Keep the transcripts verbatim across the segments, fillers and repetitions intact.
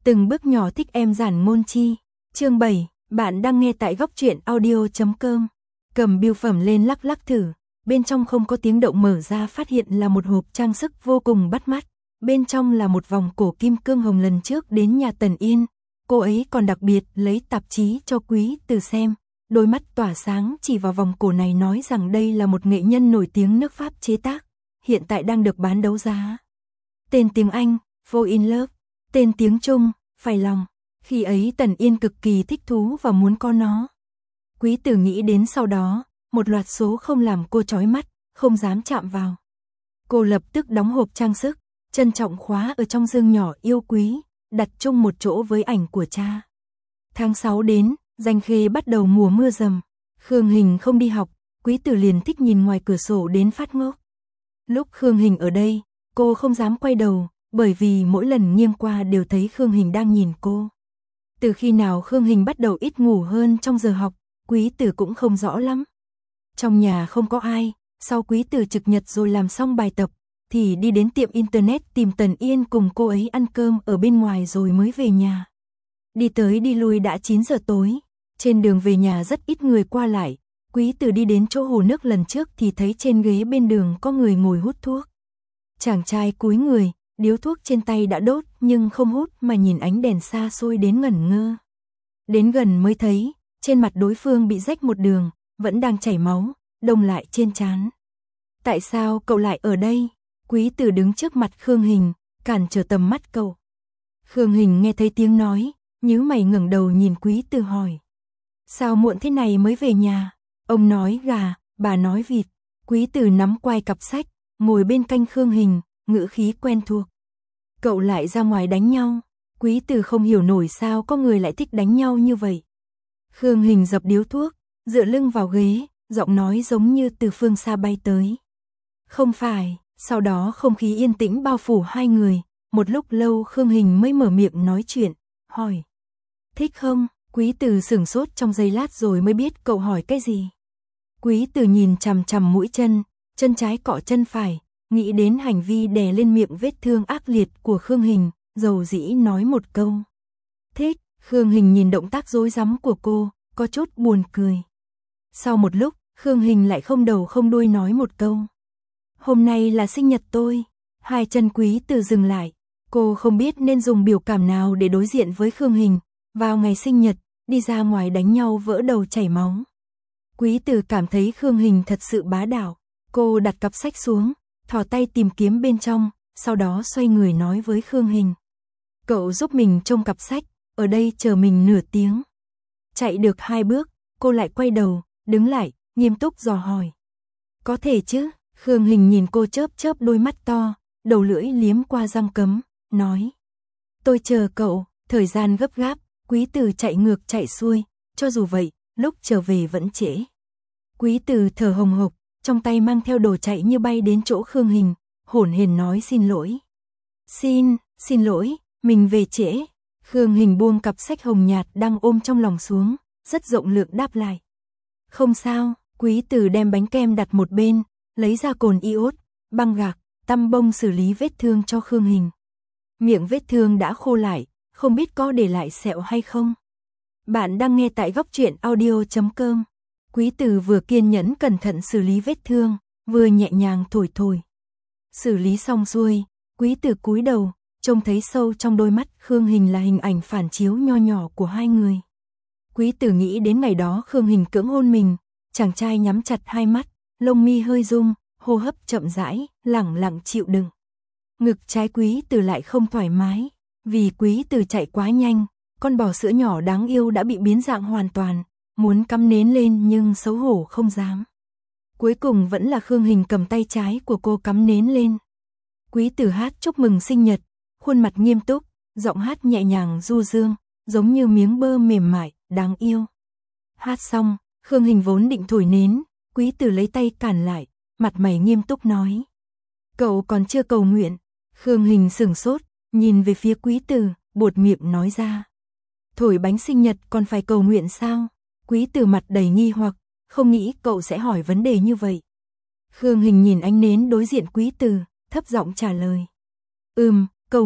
Từng bước nhỏ thích em giản ngôn chi. Chương bảy, bạn đang nghe tại góc truyện audio chấm com. Cầm bưu phẩm lên lắc lắc thử, bên trong không có tiếng động, mở ra phát hiện là một hộp trang sức vô cùng bắt mắt. Bên trong là một vòng cổ kim cương hồng, lần trước đến nhà Tần Yên, cô ấy còn đặc biệt lấy tạp chí cho Quý Từ xem. Đôi mắt tỏa sáng chỉ vào vòng cổ này, nói rằng đây là một nghệ nhân nổi tiếng nước Pháp chế tác, hiện tại đang được bán đấu giá. Tên tiếng Anh, Fall in Love, tên tiếng Trung, Phải lòng. Khi ấy Tần Yên cực kỳ thích thú và muốn có nó. Quý Tử nghĩ đến sau đó, một loạt số không làm cô chói mắt, không dám chạm vào. Cô lập tức đóng hộp trang sức, trân trọng khóa ở trong dương nhỏ yêu quý, đặt chung một chỗ với ảnh của cha. Tháng sáu đến, Danh Khê bắt đầu mùa mưa dầm. Khương Hình không đi học, Quý Tử liền thích nhìn ngoài cửa sổ đến phát ngốc. Lúc Khương Hình ở đây, cô không dám quay đầu, bởi vì mỗi lần nghiêng qua đều thấy Khương Hình đang nhìn cô. Từ khi nào Khương Hình bắt đầu ít ngủ hơn trong giờ học, Quý Tử cũng không rõ lắm. Trong nhà không có ai, sau Quý Tử trực nhật rồi làm xong bài tập, thì đi đến tiệm internet tìm Tần Yên cùng cô ấy ăn cơm ở bên ngoài rồi mới về nhà. Đi tới đi lui đã chín giờ tối, trên đường về nhà rất ít người qua lại. Quý Tử đi đến chỗ hồ nước lần trước thì thấy trên ghế bên đường có người ngồi hút thuốc. Chàng trai cúi người, điếu thuốc trên tay đã đốt nhưng không hút mà nhìn ánh đèn xa xôi đến ngẩn ngơ. Đến gần mới thấy, trên mặt đối phương bị rách một đường, vẫn đang chảy máu, đông lại trên trán. Tại sao cậu lại ở đây? Quý Tử đứng trước mặt Khương Hình, cản trở tầm mắt cậu. Khương Hình nghe thấy tiếng nói, nhíu mày ngẩng đầu nhìn Quý Tử hỏi. Sao muộn thế này mới về nhà? Ông nói gà, bà nói vịt. Quý Tử nắm quai cặp sách, ngồi bên cạnh Khương Hình, ngữ khí quen thuộc. Cậu lại ra ngoài đánh nhau. Quý Tử không hiểu nổi sao có người lại thích đánh nhau như vậy. Khương Hình dập điếu thuốc, dựa lưng vào ghế, giọng nói giống như từ phương xa bay tới. Không phải. Sau đó không khí yên tĩnh bao phủ hai người, một lúc lâu Khương Hình mới mở miệng nói chuyện, hỏi. Thích không? Quý Tử sửng sốt trong giây lát rồi mới biết cậu hỏi cái gì. Quý Tử nhìn chằm chằm mũi chân, chân trái cọ chân phải, nghĩ đến hành vi đè lên miệng vết thương ác liệt của Khương Hình, dầu dĩ nói một câu. Thích. Khương Hình nhìn động tác rối rắm của cô, có chút buồn cười. Sau một lúc, Khương Hình lại không đầu không đuôi nói một câu. Hôm nay là sinh nhật tôi. Hai chân Quý Tử dừng lại. Cô không biết nên dùng biểu cảm nào để đối diện với Khương Hình. Vào ngày sinh nhật, đi ra ngoài đánh nhau vỡ đầu chảy máu. Quý Tử cảm thấy Khương Hình thật sự bá đạo. Cô đặt cặp sách xuống, thò tay tìm kiếm bên trong, sau đó xoay người nói với Khương Hình. Cậu giúp mình trông cặp sách, ở đây chờ mình nửa tiếng. Chạy được hai bước, cô lại quay đầu, đứng lại, nghiêm túc dò hỏi. Có thể chứ? Khương Hình nhìn cô chớp chớp đôi mắt to, đầu lưỡi liếm qua răng cấm, nói. Tôi chờ cậu, thời gian gấp gáp, Quý Tử chạy ngược chạy xuôi, cho dù vậy, lúc trở về vẫn trễ. Quý Tử thở hồng hộc, trong tay mang theo đồ chạy như bay đến chỗ Khương Hình, hổn hển nói xin lỗi. Xin, xin lỗi, mình về trễ. Khương Hình buông cặp sách hồng nhạt đang ôm trong lòng xuống, rất rộng lượng đáp lại. Không sao. Quý Tử đem bánh kem đặt một bên, lấy ra cồn iốt, băng gạc, tăm bông xử lý vết thương cho Khương Hình. Miệng vết thương đã khô lại, không biết có để lại sẹo hay không. Bạn đang nghe tại góc truyện audio chấm com. Quý Tử vừa kiên nhẫn cẩn thận xử lý vết thương, vừa nhẹ nhàng thổi thổi. Xử lý xong xuôi, Quý Tử cúi đầu, trông thấy sâu trong đôi mắt Khương Hình là hình ảnh phản chiếu nho nhỏ của hai người. Quý Tử nghĩ đến ngày đó Khương Hình cưỡng hôn mình, chàng trai nhắm chặt hai mắt, lông mi hơi rung, hô hấp chậm rãi, lẳng lặng chịu đựng. Ngực trái Quý Tử lại không thoải mái, vì Quý Tử chạy quá nhanh, con bò sữa nhỏ đáng yêu đã bị biến dạng hoàn toàn, muốn cắm nến lên nhưng xấu hổ không dám. Cuối cùng vẫn là Khương Hình cầm tay trái của cô cắm nến lên. Quý Tử hát chúc mừng sinh nhật, khuôn mặt nghiêm túc, giọng hát nhẹ nhàng du dương, giống như miếng bơ mềm mại, đáng yêu. Hát xong, Khương Hình vốn định thổi nến, Quý Tử lấy tay cản lại, mặt mày nghiêm túc nói. Cậu còn chưa cầu nguyện. Khương Hình sửng sốt, nhìn về phía Quý Tử, buột miệng nói ra. Thổi bánh sinh nhật còn phải cầu nguyện sao? Quý Tử mặt đầy nghi hoặc, không nghĩ cậu sẽ hỏi vấn đề như vậy. Khương Hình nhìn ánh nến đối diện Quý Tử, thấp giọng trả lời. Ừm, cầu nguyện.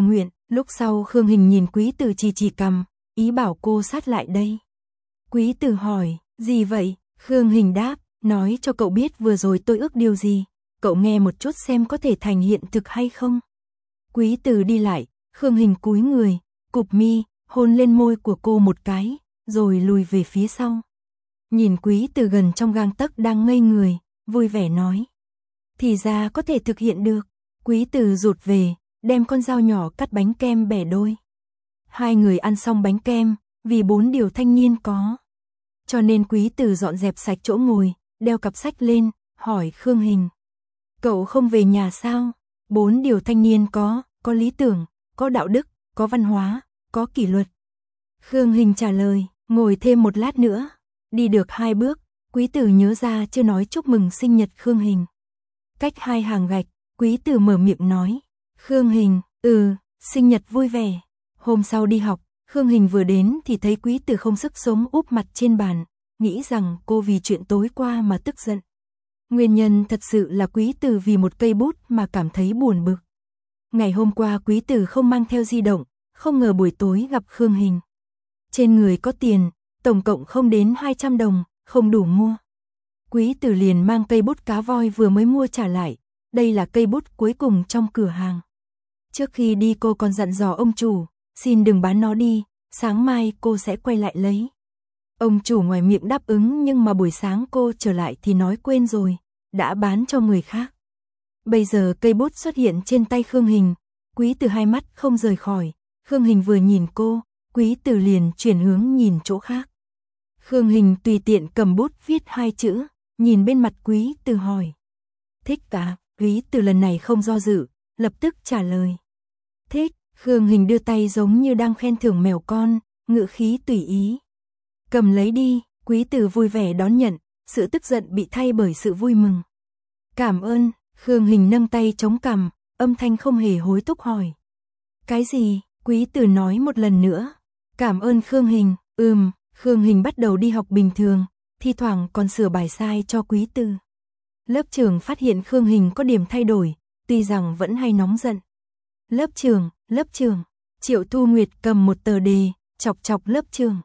Lúc sau Khương Hình nhìn Quý Tử chỉ chỉ cằm, ý bảo cô sát lại đây. Quý Tử hỏi, gì vậy? Khương Hình đáp, nói cho cậu biết vừa rồi tôi ước điều gì, cậu nghe một chút xem có thể thành hiện thực hay không. Quý Tử đi lại, Khương Hình cúi người, cụp mi, hôn lên môi của cô một cái, rồi lùi về phía sau. Nhìn Quý Tử gần trong gang tấc đang ngây người, vui vẻ nói. Thì ra có thể thực hiện được. Quý Tử rụt về, đem con dao nhỏ cắt bánh kem bẻ đôi. Hai người ăn xong bánh kem, vì bốn điều thanh niên có. Cho nên Quý Tử dọn dẹp sạch chỗ ngồi, đeo cặp sách lên, hỏi Khương Hình. Cậu không về nhà sao? Bốn điều thanh niên có, có lý tưởng, có đạo đức, có văn hóa, có kỷ luật. Khương Hình trả lời, ngồi thêm một lát nữa. Đi được hai bước, Quý Tử nhớ ra chưa nói chúc mừng sinh nhật Khương Hình. Cách hai hàng gạch, Quý Tử mở miệng nói. Khương Hình, ừ, sinh nhật vui vẻ. Hôm sau đi học, Khương Hình vừa đến thì thấy Quý Tử không sức sống úp mặt trên bàn, nghĩ rằng cô vì chuyện tối qua mà tức giận. Nguyên nhân thật sự là Quý Tử vì một cây bút mà cảm thấy buồn bực. Ngày hôm qua Quý Tử không mang theo di động, không ngờ buổi tối gặp Khương Hình. Trên người có tiền, tổng cộng không đến hai trăm đồng, không đủ mua. Quý Tử liền mang cây bút cá voi vừa mới mua trả lại, đây là cây bút cuối cùng trong cửa hàng. Trước khi đi cô còn dặn dò ông chủ, xin đừng bán nó đi, sáng mai cô sẽ quay lại lấy. Ông chủ ngoài miệng đáp ứng nhưng mà buổi sáng cô trở lại thì nói quên rồi, đã bán cho người khác. Bây giờ cây bút xuất hiện trên tay Khương Hình, Quý Tử hai mắt không rời khỏi, Khương Hình vừa nhìn cô, Quý Tử liền chuyển hướng nhìn chỗ khác. Khương Hình tùy tiện cầm bút viết hai chữ, nhìn bên mặt Quý Tử hỏi. Thích cả, Quý Tử lần này không do dự, lập tức trả lời. Thích, Khương Hình đưa tay giống như đang khen thưởng mèo con, ngữ khí tùy ý. Cầm lấy đi, Quý Tử vui vẻ đón nhận, sự tức giận bị thay bởi sự vui mừng. Cảm ơn, Khương Hình nâng tay chống cằm, âm thanh không hề hối thúc hỏi. Cái gì? Quý Tử nói một lần nữa. Cảm ơn Khương Hình, ừm, Khương Hình bắt đầu đi học bình thường, thi thoảng còn sửa bài sai cho Quý Tử. Lớp trưởng phát hiện Khương Hình có điểm thay đổi, tuy rằng vẫn hay nóng giận. Lớp trưởng, lớp trưởng, Triệu Thu Nguyệt cầm một tờ đề, chọc chọc lớp trưởng.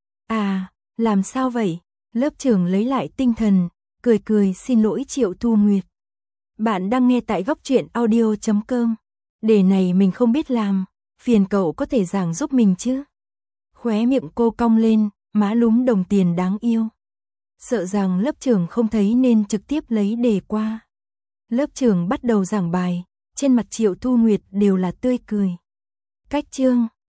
À, làm sao vậy? Lớp trưởng lấy lại tinh thần, cười cười xin lỗi Triệu Thu Nguyệt. Bạn đang nghe tại góc truyện audio chấm com. Đề này mình không biết làm, phiền cậu có thể giảng giúp mình chứ? Khóe miệng cô cong lên, má lúm đồng tiền đáng yêu. Sợ rằng lớp trưởng không thấy nên trực tiếp lấy đề qua. Lớp trưởng bắt đầu giảng bài, trên mặt Triệu Thu Nguyệt đều là tươi cười. Cách chương